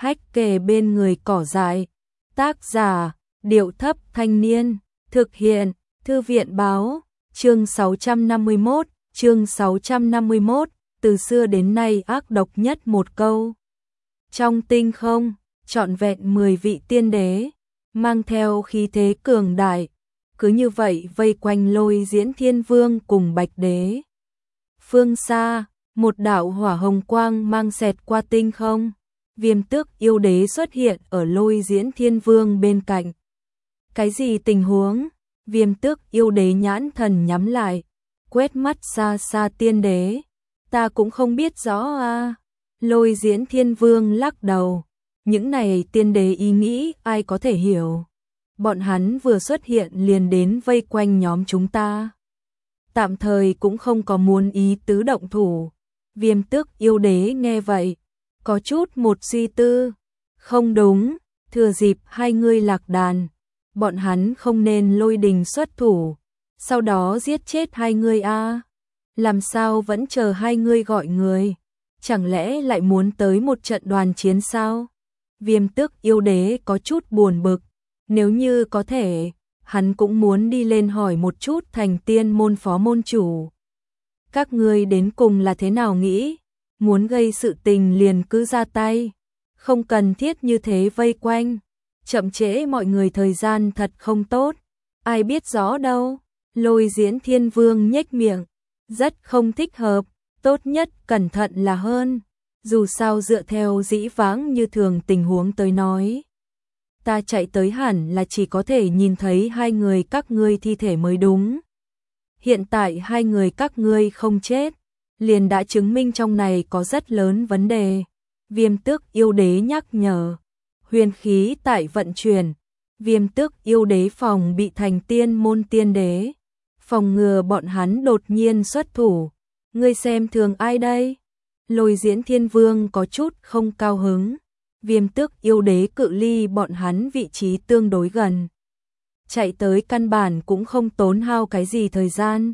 hách kề bên người cỏ dại. Tác giả, Điệu Thấp Thanh Niên. Thực hiện, Thư viện Báo. Chương 651, từ xưa đến nay ác độc nhất một câu. Trong tinh không, trọn vẹn 10 vị tiên đế, mang theo khí thế cường đại, cứ như vậy vây quanh Lôi Diễn Thiên Vương cùng Bạch Đế. Phương xa, một đạo hỏa hồng quang mang xẹt qua tinh không, Viêm Tước yêu đế xuất hiện ở Lôi Diễn Thiên Vương bên cạnh. Cái gì tình huống? Viêm Tước yêu đế nhãn thần nhắm lại, quét mắt xa xa tiên đế. Ta cũng không biết rõ a. Lôi Diễn Thiên Vương lắc đầu. Những này tiên đế ý nghĩ ai có thể hiểu. Bọn hắn vừa xuất hiện liền đến vây quanh nhóm chúng ta. Tạm thời cũng không có muốn ý tứ động thủ. Viêm Tước yêu đế nghe vậy, có chút một suy tư. Không đúng, thừa dịp hai ngươi lạc đàn, bọn hắn không nên lôi đình xuất thủ, sau đó giết chết hai ngươi a. Làm sao vẫn chờ hai ngươi gọi người? Chẳng lẽ lại muốn tới một trận đoàn chiến sao? Viêm Tước yêu đế có chút buồn bực. Nếu như có thể, hắn cũng muốn đi lên hỏi một chút Thành Tiên môn phó môn chủ. Các ngươi đến cùng là thế nào nghĩ? Muốn gây sự tình liền cứ ra tay, không cần thiết như thế vây quanh. Chậm trễ mọi người thời gian thật không tốt. Ai biết rõ đâu. Lôi Diễn Thiên Vương nhếch miệng. Rất không thích hợp, tốt nhất cẩn thận là hơn. Dù sao dựa theo dĩ vãng như thường tình huống tới nói, ta chạy tới hẳn là chỉ có thể nhìn thấy hai người các ngươi thi thể mới đúng. Hiện tại hai người các ngươi không chết, liền đã chứng minh trong này có rất lớn vấn đề. Viêm Tước yêu đế nhắc nhở. Huyền khí tại vận chuyển. Viêm Tước yêu đế phòng bị Thành Tiên môn tiên đế, phòng ngừa bọn hắn đột nhiên xuất thủ. Ngươi xem thường ai đây? Lôi Diễn Thiên Vương có chút không cao hứng. Viêm Tước yêu đế cự ly bọn hắn vị trí tương đối gần, chạy tới căn bản cũng không tốn hao cái gì thời gian.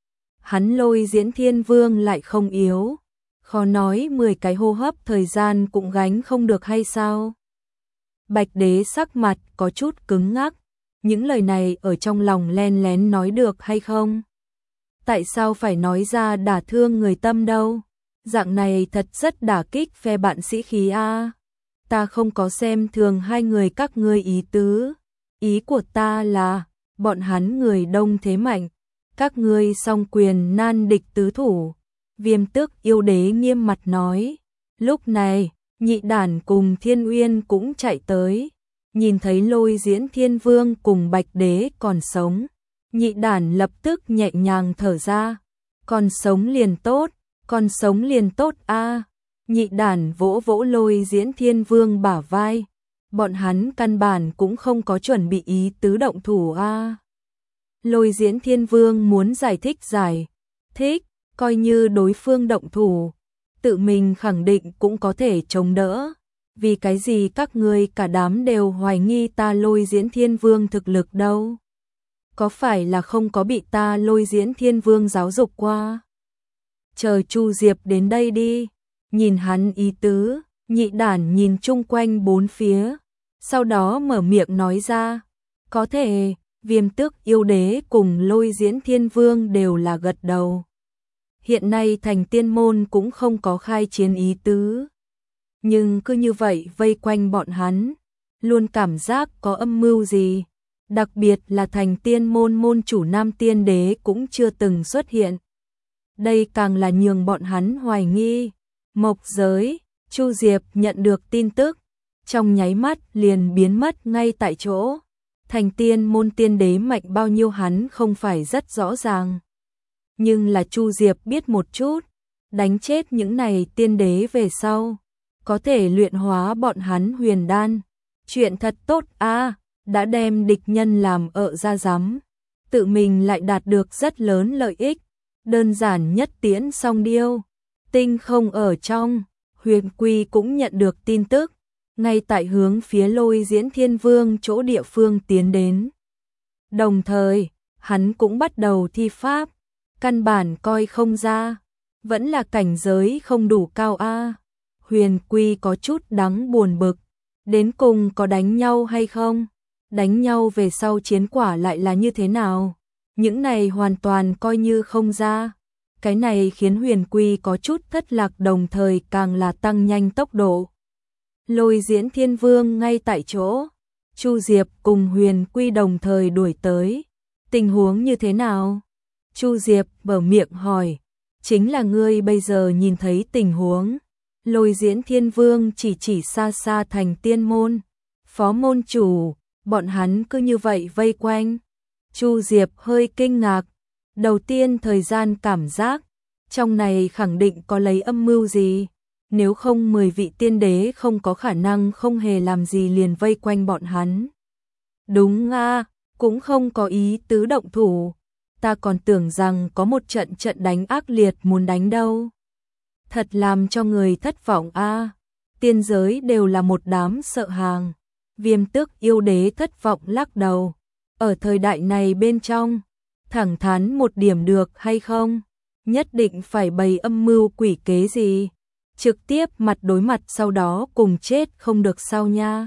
Hắn Lôi Diễn Thiên Vương lại không yếu, khó nói 10 cái hô hấp thời gian cũng gánh không được hay sao? Bạch Đế sắc mặt có chút cứng ngắc. Những lời này ở trong lòng len lén nói được hay không? Tại sao phải nói ra đả thương người tâm đâu? Dạng này thật rất đả kích phe bạn sĩ khí a. Ta không có xem thường hai người các ngươi ý tứ. Ý của ta là, bọn hắn người đông thế mạnh, các ngươi song quyền nan địch tứ thủ. Viêm Tước yêu đế nghiêm mặt nói. Lúc này, Nhị Đản cùng Thiên Uyên cũng chạy tới. Nhìn thấy Lôi Diễn Thiên Vương cùng Bạch Đế còn sống, Nhị Đản lập tức nhẹ nhàng thở ra. Còn sống liền tốt, còn sống liền tốt a. Nhị Đản vỗ vỗ Lôi Diễn Thiên Vương bả vai. Bọn hắn căn bản cũng không có chuẩn bị ý tứ động thủ a. Lôi Diễn Thiên Vương muốn giải thích, coi như đối phương động thủ, tự mình khẳng định cũng có thể chống đỡ. Vì cái gì các ngươi cả đám đều hoài nghi ta Lôi Diễn Thiên Vương thực lực đâu? Có phải là không có bị ta Lôi Diễn Thiên Vương giáo dục qua? Chờ Chu Diệp đến đây đi. Nhìn hắn ý tứ, Nhị Đản nhìn chung quanh bốn phía, sau đó mở miệng nói ra. Có thể. Viêm Tước yêu đế cùng Lôi Diễn Thiên Vương đều là gật đầu. Hiện nay Thành Tiên môn cũng không có khai chiến ý tứ, nhưng cứ như vậy vây quanh bọn hắn, luôn cảm giác có âm mưu gì. Đặc biệt là Thành Tiên môn môn chủ Nam Tiên Đế cũng chưa từng xuất hiện. Đây càng là nhường bọn hắn hoài nghi. Mộc giới, Chu Diệp nhận được tin tức, trong nháy mắt liền biến mất ngay tại chỗ. Thành Tiên môn tiên đế mạnh bao nhiêu hắn không phải rất rõ ràng, nhưng là Chu Diệp biết một chút. Đánh chết những này tiên đế về sau, có thể luyện hóa bọn hắn huyền đan. Chuyện thật tốt a, đã đem địch nhân làm ợ ra rắm, tự mình lại đạt được rất lớn lợi ích. Đơn giản nhất tiễn song điêu. Tinh không ở trong, Huyền Quy cũng nhận được tin tức, ngay tại hướng phía Lôi Diễn Thiên Vương chỗ địa phương tiến đến. Đồng thời, hắn cũng bắt đầu thi pháp, căn bản coi không ra, vẫn là cảnh giới không đủ cao a. Huyền Quy có chút đáng buồn bực, đến cùng có đánh nhau hay không? Đánh nhau về sau chiến quả lại là như thế nào? Những này hoàn toàn coi như không ra. Cái này khiến Huyền Quy có chút thất lạc, đồng thời càng là tăng nhanh tốc độ. Lôi Diễn Thiên Vương ngay tại chỗ, Chu Diệp cùng Huyền Quy đồng thời đuổi tới. Tình huống như thế nào? Chu Diệp mở miệng hỏi. Chính là ngươi bây giờ nhìn thấy tình huống. Lôi Diễn Thiên Vương chỉ xa xa thành tiên môn. Phó môn chủ, bọn hắn cứ như vậy vây quanh. Chu Diệp hơi kinh ngạc. Đầu tiên thời gian cảm giác, trong này khẳng định có lấy âm mưu gì. Nếu không 10 vị tiên đế không có khả năng không hề làm gì liền vây quanh bọn hắn. Đúng a, cũng không có ý tứ động thủ. Ta còn tưởng rằng có một trận đánh ác liệt muốn đánh đâu. Thật làm cho người thất vọng a. Tiên giới đều là một đám sợ hàng. Viêm Tước yêu đế thất vọng lắc đầu. Ở thời đại này bên trong, thẳng thắn một điểm được hay không? Nhất định phải bày âm mưu quỷ kế gì? Trực tiếp mặt đối mặt sau đó cùng chết không được sao nha.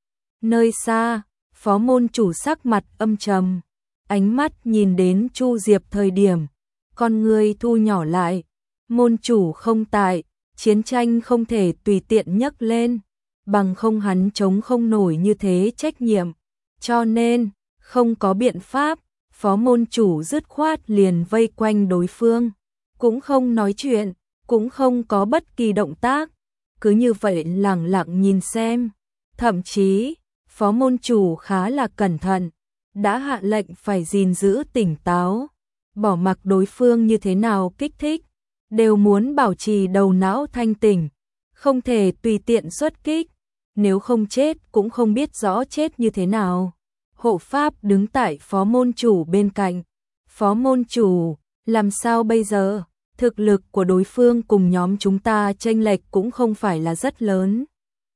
Nơi xa, phó môn chủ sắc mặt âm trầm, ánh mắt nhìn đến Chu Diệp thời điểm, con người thu nhỏ lại. Môn chủ không tại, chiến tranh không thể tùy tiện nhấc lên, bằng không hắn chống không nổi như thế trách nhiệm. Cho nên, không có biện pháp, phó môn chủ dứt khoát liền vây quanh đối phương, cũng không nói chuyện, cũng không có bất kỳ động tác, cứ như vậy lẳng lặng nhìn xem. Thậm chí, phó môn chủ khá là cẩn thận, đã hạ lệnh phải gìn giữ tỉnh táo, bỏ mặc đối phương như thế nào kích thích, đều muốn bảo trì đầu não thanh tỉnh, không thể tùy tiện xuất kích, nếu không chết cũng không biết rõ chết như thế nào. Hộ pháp đứng tại phó môn chủ bên cạnh. Phó môn chủ, làm sao bây giờ? Thực lực của đối phương cùng nhóm chúng ta chênh lệch cũng không phải là rất lớn.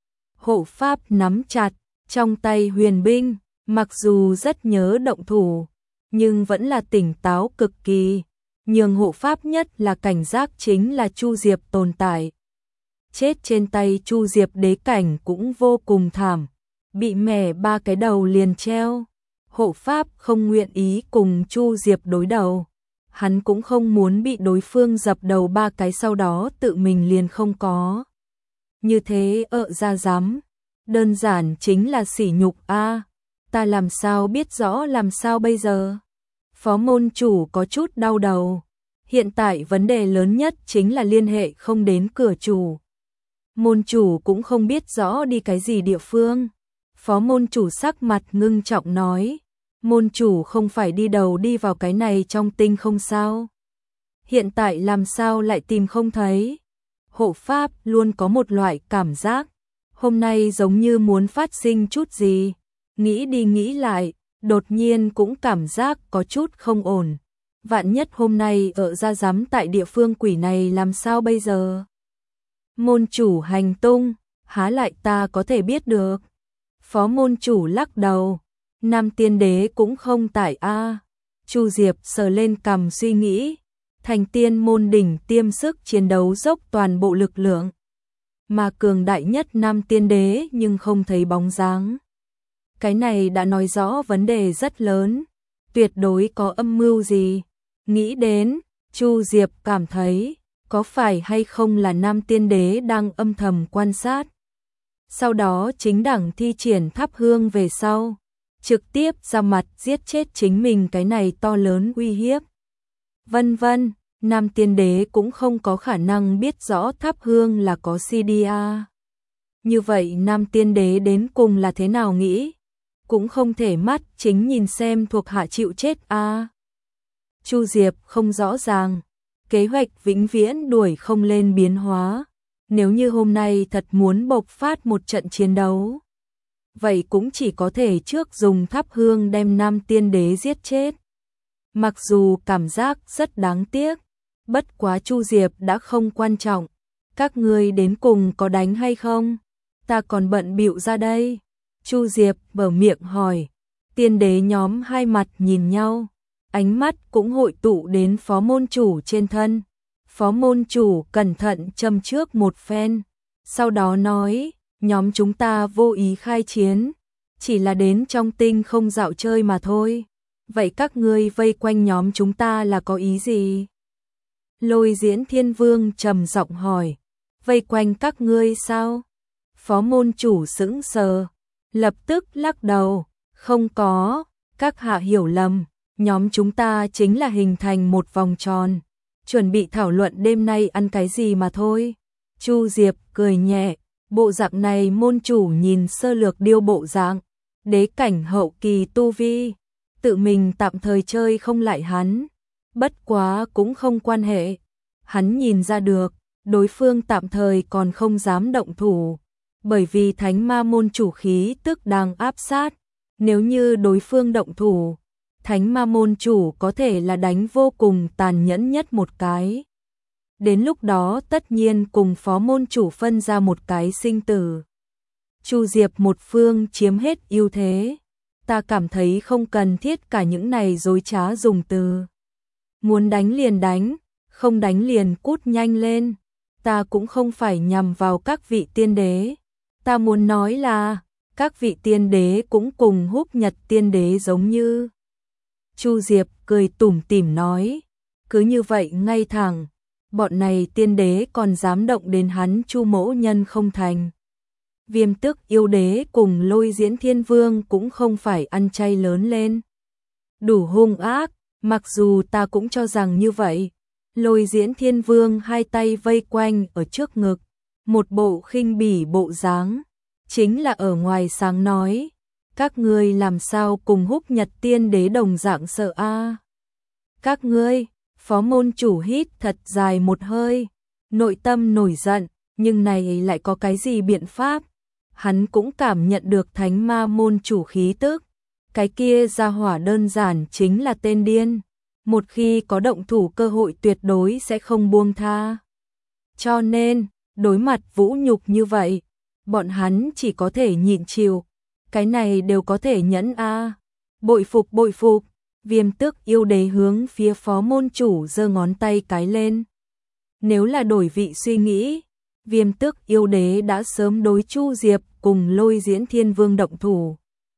Hộ pháp nắm chặt trong tay huyền binh, mặc dù rất nhớ động thủ, nhưng vẫn là tỉnh táo cực kỳ. Nhường hộ pháp nhất là cảnh giác chính là Chu Diệp tồn tại. Chết trên tay Chu Diệp đế cảnh cũng vô cùng thảm, bị mẻ 3 cái đầu liền treo. Hộ pháp không nguyện ý cùng Chu Diệp đối đầu. Hắn cũng không muốn bị đối phương dập đầu 3 cái sau đó tự mình liền không có. Như thế ra dám, đơn giản chính là sỉ nhục a. Ta làm sao biết rõ làm sao bây giờ? Phó môn chủ có chút đau đầu. Hiện tại vấn đề lớn nhất chính là liên hệ không đến cửa chủ. Môn chủ cũng không biết rõ đi cái gì địa phương. Phó môn chủ sắc mặt ngưng trọng nói. Môn chủ không phải đi đầu đi vào cái này trong tinh không sao? Hiện tại làm sao lại tìm không thấy? Hộ pháp luôn có một loại cảm giác, hôm nay giống như muốn phát sinh chút gì. Nghĩ đi nghĩ lại, đột nhiên cũng cảm giác có chút không ổn. Vạn nhất hôm nay ở ra giám tại địa phương quỷ này làm sao bây giờ? Môn chủ hành tung, há lại ta có thể biết được. Phó môn chủ lắc đầu. Nam tiên đế cũng không tại a. Chu Diệp sờ lên cằm suy nghĩ. Thành tiên môn đỉnh tiêm sức chiến đấu dốc toàn bộ lực lượng. Mà cường đại nhất nam tiên đế nhưng không thấy bóng dáng. Cái này đã nói rõ vấn đề rất lớn. Tuyệt đối có âm mưu gì. Nghĩ đến, Chu Diệp cảm thấy, có phải hay không là nam tiên đế đang âm thầm quan sát. Sau đó chính đẳng thi triển thắp hương về sau. Trực tiếp ra mặt giết chết chính mình cái này to lớn uy hiếp. Vân vân, nam tiên đế cũng không có khả năng biết rõ thắp hương là có CDA. Như vậy nam tiên đế đến cùng là thế nào nghĩ? Cũng không thể mắt chính nhìn xem thuộc hạ chịu chết a. Chu Diệp không rõ ràng, kế hoạch vĩnh viễn đuổi không lên biến hóa. Nếu như hôm nay thật muốn bộc phát một trận chiến đấu, vậy cũng chỉ có thể trước dùng thắp hương đem nam tiên đế giết chết. Mặc dù cảm giác rất đáng tiếc, bất quá Chu Diệp đã không quan trọng. Các ngươi đến cùng có đánh hay không? Ta còn bận bịu ra đây. Chu Diệp mở miệng hỏi. Tiên đế nhóm hai mặt nhìn nhau, ánh mắt cũng hội tụ đến phó môn chủ trên thân. Phó môn chủ cẩn thận châm trước một phen, sau đó nói, nhóm chúng ta vô ý khai chiến, chỉ là đến trong tinh không dạo chơi mà thôi. Vậy các ngươi vây quanh nhóm chúng ta là có ý gì? Lôi Diễn Thiên Vương trầm giọng hỏi, vây quanh các ngươi sao? Phó môn chủ sững sờ, lập tức lắc đầu, không có, các hạ hiểu lầm, nhóm chúng ta chính là hình thành một vòng tròn, chuẩn bị thảo luận đêm nay ăn cái gì mà thôi. Chu Diệp cười nhẹ, bộ dạng này môn chủ nhìn sơ lược điêu bộ dạng, đế cảnh hậu kỳ tu vi, tự mình tạm thời chơi không lại hắn, bất quá cũng không quan hệ, hắn nhìn ra được, đối phương tạm thời còn không dám động thủ, bởi vì thánh ma môn chủ khí tức đang áp sát, nếu như đối phương động thủ, thánh ma môn chủ có thể là đánh vô cùng tàn nhẫn nhất một cái. Đến lúc đó tất nhiên cùng phó môn chủ phân ra một cái sinh tử. Chu Diệp một phương chiếm hết ưu thế, ta cảm thấy không cần thiết cả những này dối trá dùng từ. Muốn đánh liền đánh, không đánh liền cút nhanh lên, ta cũng không phải nhằm vào các vị tiên đế. Ta muốn nói là, các vị tiên đế cũng cùng Húc Nhật tiên đế giống như. Chu Diệp cười tủm tỉm nói, cứ như vậy ngay thẳng, bọn này tiên đế còn dám động đến hắn Chu mỗ nhân không thành. Viêm Tước yêu đế cùng Lôi Diễn Thiên Vương cũng không phải ăn chay lớn lên. Đủ hung ác, mặc dù ta cũng cho rằng như vậy. Lôi Diễn Thiên Vương hai tay vây quanh ở trước ngực, một bộ khinh bỉ bộ dáng, chính là ở ngoài sáng nói, các ngươi làm sao cùng Húc Nhật tiên đế đồng dạng sợ a? Các ngươi, phó môn chủ hít thật dài một hơi, nội tâm nổi giận, nhưng này lại có cái gì biện pháp? Hắn cũng cảm nhận được thánh ma môn chủ khí tức, cái kia ra hỏa đơn giản chính là tên điên, một khi có động thủ cơ hội tuyệt đối sẽ không buông tha. Cho nên, đối mặt vũ nhục như vậy, bọn hắn chỉ có thể nhịn chịu, cái này đều có thể nhẫn a. Bội phục, Viêm Tước yêu đế hướng phía phó môn chủ giơ ngón tay cái lên. Nếu là đổi vị suy nghĩ, Viêm Tước yêu đế đã sớm đối Chu Diệp cùng Lôi Diễn Thiên Vương động thủ.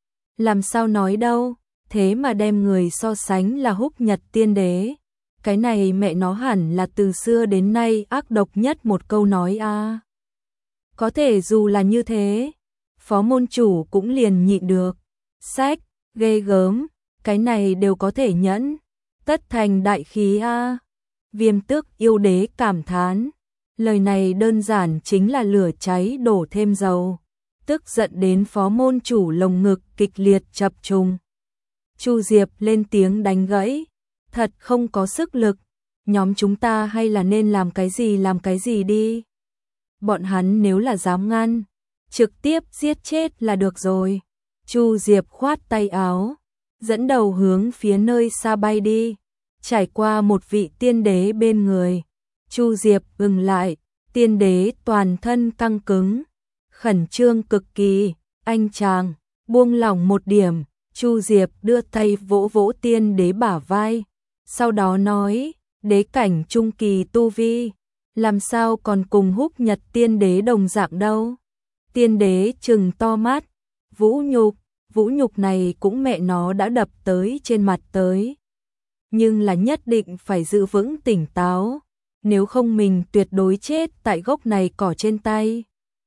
Làm sao nói đâu, thế mà đem người so sánh là Húc Nhật tiên đế. Cái này mẹ nó hẳn là từ xưa đến nay ác độc nhất một câu nói a. Có thể dù là như thế, phó môn chủ cũng liền nhịn được. Sách, ghê gớm, cái này đều có thể nhẫn. Tất thành đại khí a. Viêm Tước yêu đế cảm thán. Lời này đơn giản chính là lửa cháy đổ thêm dầu, tức giận đến phó môn chủ lồng ngực kịch liệt chập trùng. Chu Diệp lên tiếng đánh gãy, thật không có sức lực, nhóm chúng ta hay là nên làm cái gì đi. Bọn hắn nếu là dám ngăn, trực tiếp giết chết là được rồi. Chu Diệp khoát tay áo, dẫn đầu hướng phía nơi xa bay đi, trải qua một vị tiên đế bên người. Chu Diệp ngừng lại, tiên đế toàn thân căng cứng, khẩn trương cực kỳ, anh chàng, buông lỏng một điểm. Chu Diệp đưa tay vỗ vỗ tiên đế bả vai, sau đó nói, đế cảnh trung kỳ tu vi, làm sao còn cùng Húc Nhật tiên đế đồng dạng đâu. Tiên đế trừng to mắt, vũ nhục này cũng mẹ nó đã đập tới trên mặt tới. Nhưng là nhất định phải giữ vững tỉnh táo, nếu không mình tuyệt đối chết tại gốc này cỏ trên tay.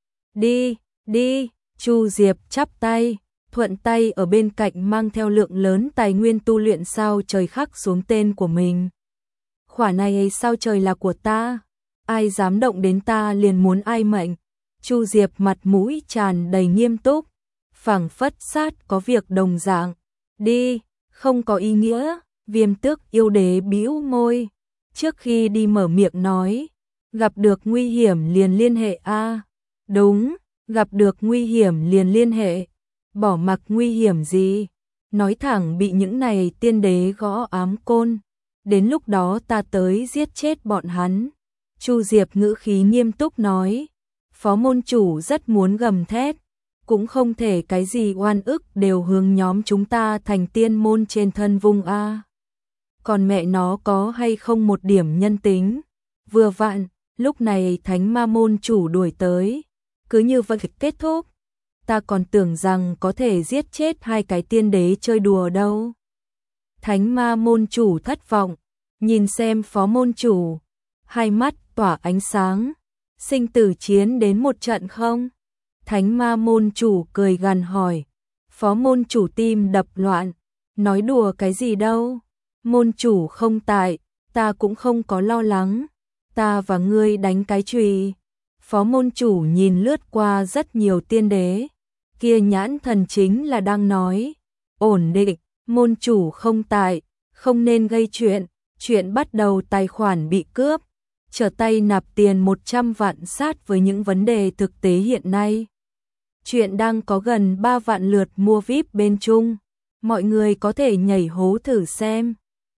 Đi, Chu Diệp chắp tay, thuận tay ở bên cạnh mang theo lượng lớn tài nguyên tu luyện sao trời khắc xuống tên của mình. Khỏa này sao trời là của ta, ai dám động đến ta liền muốn ai mệnh. Chu Diệp mặt mũi tràn đầy nghiêm túc, phảng phất sát có việc đồng dạng. Đi, không có ý nghĩa. Viêm Tước yêu đế bĩu môi, trước khi đi mở miệng nói, gặp được nguy hiểm liền liên hệ a. Đúng, gặp được nguy hiểm liền liên hệ, bỏ mặc nguy hiểm gì, nói thẳng bị những này tiên đế gõ ám côn, đến lúc đó ta tới giết chết bọn hắn. Chu Diệp ngữ khí nghiêm túc nói, phó môn chủ rất muốn gầm thét, cũng không thể cái gì oan ức đều hướng nhóm chúng ta thành tiên môn trên thân vung a. Còn mẹ nó có hay không một điểm nhân tính. Vừa vặn, lúc này thánh ma môn chủ đuổi tới, cứ như vậy kết thúc. Ta còn tưởng rằng có thể giết chết hai cái tiên đế chơi đùa đâu. Thánh ma môn chủ thất vọng, nhìn xem phó môn chủ, hai mắt tỏa ánh sáng. Sinh tử chiến đến một trận không? Thánh ma môn chủ cười gằn hỏi. Phó môn chủ tim đập loạn, nói đùa cái gì đâu. Môn chủ không tại, ta cũng không có lo lắng. Ta và ngươi đánh cái chùy. Phó môn chủ nhìn lướt qua rất nhiều tiên đế. Kia nhãn thần chính là đang nói. Ổn định, môn chủ không tại, không nên gây chuyện. Chuyện bắt đầu tài khoản bị cướp. Trở tay nạp tiền 100 vạn sát với những vấn đề thực tế hiện nay. Chuyện đang có gần 3 vạn lượt mua VIP bên Trung. Mọi người có thể nhảy hố thử xem.